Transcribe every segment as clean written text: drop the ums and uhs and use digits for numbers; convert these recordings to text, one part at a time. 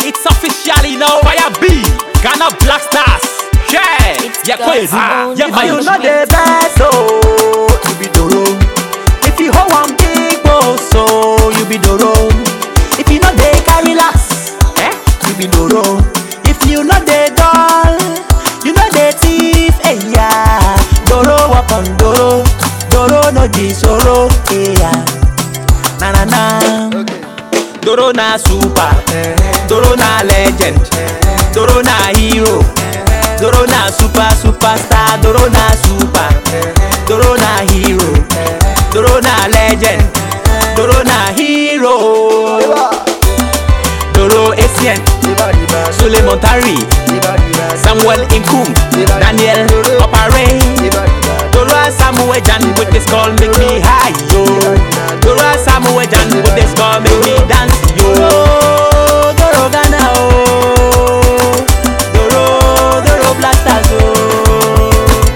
It's officially now Fire B, Ghana Black Stars. Yeah, crazy. Yeah, If you know the best, so you be Doro. If you hold one big boss, so you be Doro. If you know they carry last, you be Doro. If you know the doll, you know the thief, yeah. Doro walk on Doro, Doro no di soro, yeah. Na na na. Doro na super, Doro na legend, Doro na hero, Doro na superstar, Doro na super, Doro na hero, Doro na legend, Doro na hero. Doro Essien, Sule Montari, Samuel Inkum, Daniel Opare, Doro Samuel Jan with this call make me high, yo. Doro Samuel Jan with this call make me dance, yo. Doro Ghana, oh. Doro Black Stars, oh.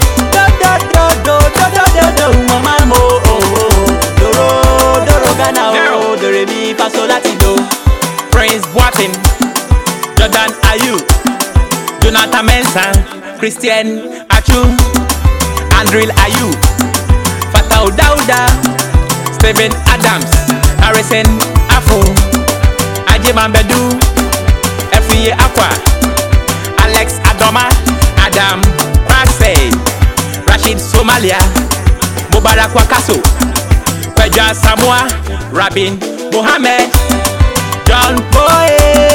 Do, mama mo, oh. Doro Ghana, oh. Dore mi paso latido. Prince Boateng, Jordan Ayew, Jonathan Mensah, Christian Atsu, Andril Ayew, Fatau Dauda, Steven Adams, Harrison Afu, Ajiman Bedu, Efiye Akwa, Alex Adoma, Adam Praxey, Rashid Somalia, Mubarak Wakaso, Peja Samoa, Rabin Mohammed, John Boy,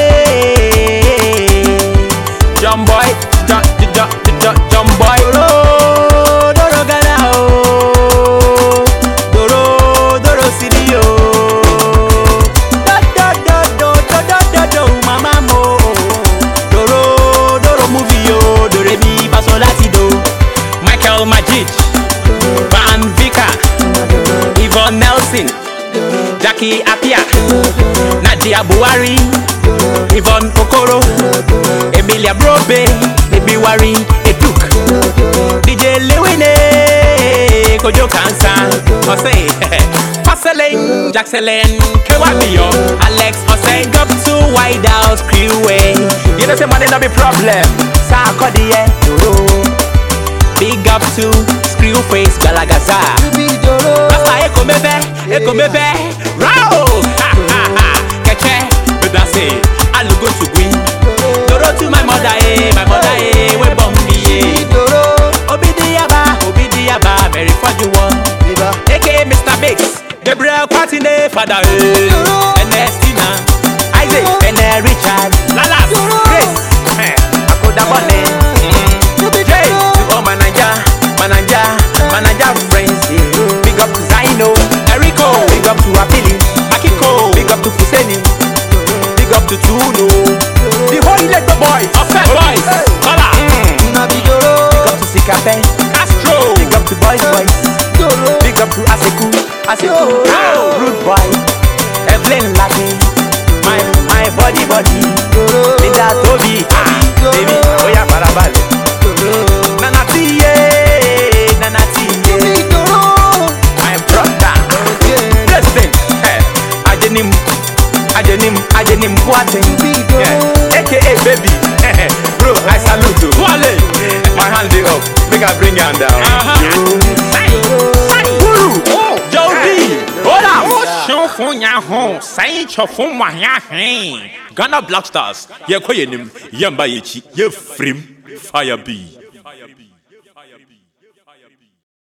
John Boy, John Boy, Doro Ghana, oh, Doro City, oh, Mama mo, Doro movie, oh, Dore mi paso latido, Michael Majid, Van Vika, Yvonne Nelson, Jackie Apia, Nadia Buhari, Yvonne Okoro, Emilia Brobe, Ebiwari, Eduk, DJ Lewine, Kojo Kansa, Osei, Marceline, Jackselin, Kewabio, Alex Osei, up to White House Crewway. You know, say money not be problem. Sakodie, Big up to Screwface Galagaza. Rasta Ekomebe, Rao, Keche, Bedase, Alugo to Gwin. Doro to my mother, we bombi, Obidiaba, Mary for you one. AKA Mr. Biggs, Gabriel Quatine, Father, Ernestina, Isaac, and Richard, Lalas, Grace, Akoda Bonne. Jay, to all manager friends, big up to Zaino, Erico, big up to Apili, Akiko, big up to Fuseni, big up to Tuno, the whole Electro Boys, Offset Boys, Hola, big up to Sikape, Castro, big up to Boys, big up to Aseku, Rude Boy, Evelyn Lucky, my body, Linda Toby, baby, oh yeah, Parabale. Nanati, my brother. Listen, Ajenim Boateng, AKA baby, bro. I salute you. Wale, my hand is up. Make I bring you down. Jody, Ghana Black Stars. Ye koyenim, yamba yechi, ye frame, Fire B.